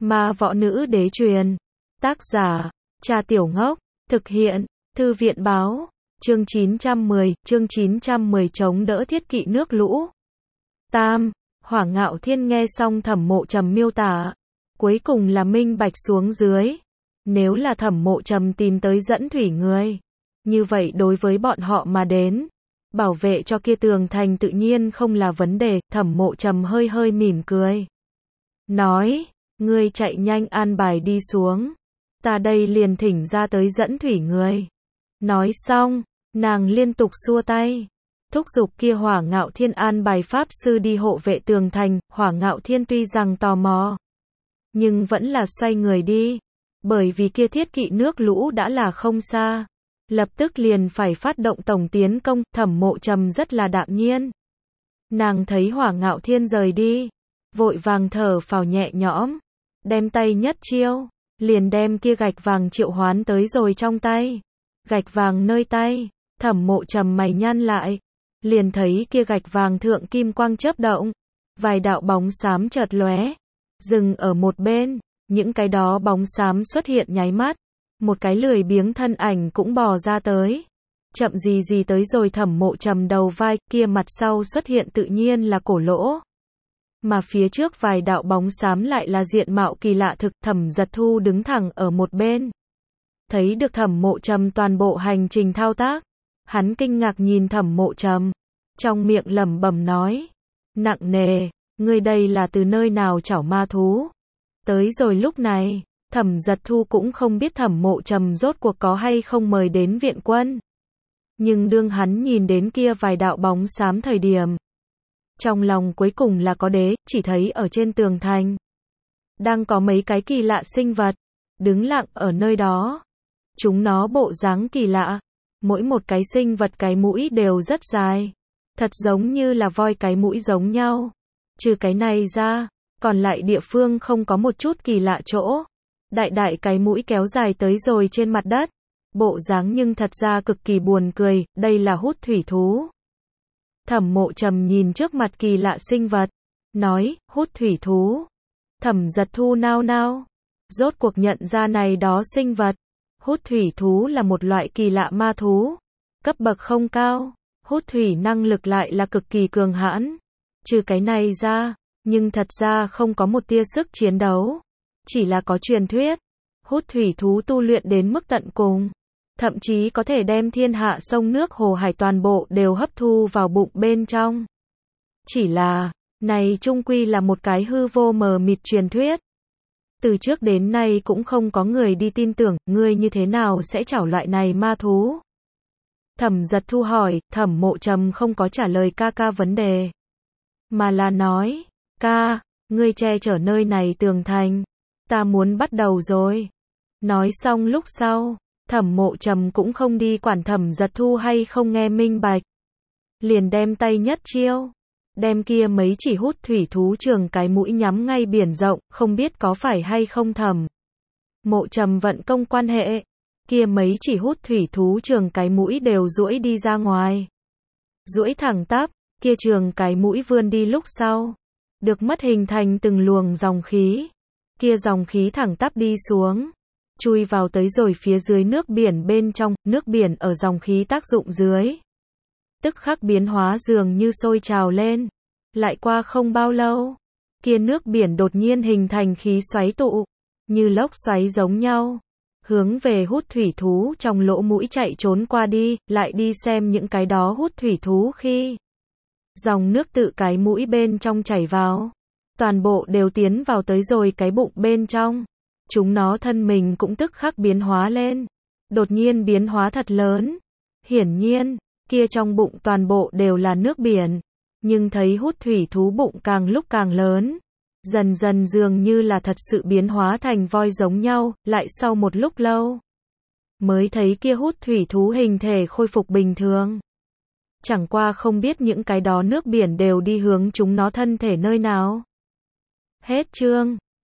Ma Võ Nữ Đế truyền. Tác giả, Trà Tiểu Ngốc. Thực hiện, Thư viện báo. Chương 910 chống đỡ thiết kỵ nước lũ. Tam, Hỏa Ngạo Thiên nghe xong Thẩm Mộ Trầm miêu tả, cuối cùng là minh bạch xuống dưới. Nếu là Thẩm Mộ Trầm tìm tới dẫn thủy người, như vậy đối với bọn họ mà đến, bảo vệ cho kia tường thành tự nhiên không là vấn đề. Thẩm Mộ Trầm hơi hơi mỉm cười, nói, ngươi chạy nhanh an bài đi xuống, ta đây liền thỉnh ra tới dẫn thủy người. Nói xong, nàng liên tục xua tay, thúc giục kia Hỏa Ngạo Thiên an bài pháp sư đi hộ vệ tường thành. Hỏa Ngạo Thiên tuy rằng tò mò, nhưng vẫn là xoay người đi, bởi vì kia thiết kỵ nước lũ đã là không xa, lập tức liền phải phát động tổng tiến công. Thẩm Mộ Trầm rất là đạm nhiên. Nàng thấy Hỏa Ngạo Thiên rời đi, vội vàng thở phào nhẹ nhõm, đem tay nhất chiêu, liền đem kia gạch vàng triệu hoán tới rồi trong tay. Gạch vàng nơi tay, Thẩm Mộ Trầm mày nhăn lại, liền thấy kia gạch vàng thượng kim quang chớp động, vài đạo bóng xám chợt lóe, dừng ở một bên. Những cái đó bóng xám xuất hiện nháy mắt, một cái lười biếng thân ảnh cũng bò ra tới, chậm gì gì tới rồi Thẩm Mộ Trầm đầu vai. Kia mặt sau xuất hiện tự nhiên là Cổ Lỗ, mà phía trước vài đạo bóng xám lại là diện mạo kỳ lạ thực. Thẩm Giật Thu đứng thẳng ở một bên, thấy được Thẩm Mộ Trầm toàn bộ hành trình thao tác, hắn kinh ngạc nhìn Thẩm Mộ Trầm, trong miệng lẩm bẩm nói, nặng nề, ngươi đây là từ nơi nào chảo ma thú tới rồi. Lúc này, Thẩm Giật Thu cũng không biết Thẩm Mộ Trầm rốt cuộc có hay không mời đến viện quân, nhưng đương hắn nhìn đến kia vài đạo bóng xám thời điểm, trong lòng cuối cùng là có đế. Chỉ thấy ở trên tường thành đang có mấy cái kỳ lạ sinh vật đứng lặng ở nơi đó. Chúng nó bộ dáng kỳ lạ, mỗi một cái sinh vật cái mũi đều rất dài, thật giống như là voi cái mũi giống nhau. Trừ cái này ra, còn lại địa phương không có một chút kỳ lạ chỗ. Đại đại cái mũi kéo dài tới rồi trên mặt đất, bộ dáng nhưng thật ra cực kỳ buồn cười. Đây là hút thủy thú. Thẩm Mộ Trầm nhìn trước mặt kỳ lạ sinh vật, nói, hút thủy thú. Thẩm Giật Thu nao nao, rốt cuộc nhận ra này đó sinh vật. Hút thủy thú là một loại kỳ lạ ma thú, cấp bậc không cao, hút thủy năng lực lại là cực kỳ cường hãn. Trừ cái này ra, nhưng thật ra không có một tia sức chiến đấu, chỉ là có truyền thuyết, hút thủy thú tu luyện đến mức tận cùng, thậm chí có thể đem thiên hạ sông nước hồ hải toàn bộ đều hấp thu vào bụng bên trong. Chỉ là, này chung quy là một cái hư vô mờ mịt truyền thuyết. Từ trước đến nay cũng không có người đi tin tưởng. Ngươi như thế nào sẽ chảo loại này ma thú? Thẩm Giật Thu hỏi. Thẩm Mộ Trầm không có trả lời ca vấn đề, mà là nói, ca, ngươi che chở nơi này tường thành, ta muốn bắt đầu rồi. Nói xong lúc sau, Thẩm Mộ Trầm cũng không đi quản Thẩm Giật Thu hay không nghe minh bạch, liền đem tay nhất chiêu, đem kia mấy chỉ hút thủy thú trường cái mũi nhắm ngay biển rộng. Không biết có phải hay không Thẩm Mộ Trầm vận công quan hệ, kia mấy chỉ hút thủy thú trường cái mũi đều duỗi đi ra ngoài, duỗi thẳng tắp. Kia trường cái mũi vươn đi lúc sau, được mất hình thành từng luồng dòng khí. Kia dòng khí thẳng tắp đi xuống, chui vào tới rồi phía dưới nước biển bên trong. Nước biển ở dòng khí tác dụng dưới, tức khắc biến hóa dường như sôi trào lên. Lại qua không bao lâu, kia nước biển đột nhiên hình thành khí xoáy tụ, như lốc xoáy giống nhau, hướng về hút thủy thú trong lỗ mũi chạy trốn qua đi. Lại đi xem những cái đó hút thủy thú khi dòng nước tự cái mũi bên trong chảy vào, toàn bộ đều tiến vào tới rồi cái bụng bên trong. Chúng nó thân mình cũng tức khắc biến hóa lên, đột nhiên biến hóa thật lớn. Hiển nhiên, kia trong bụng toàn bộ đều là nước biển, nhưng thấy hút thủy thú bụng càng lúc càng lớn, dần dần dường như là thật sự biến hóa thành voi giống nhau. Lại sau một lúc lâu, mới thấy kia hút thủy thú hình thể khôi phục bình thường. Chẳng qua không biết những cái đó nước biển đều đi hướng chúng nó thân thể nơi nào. Hết chương.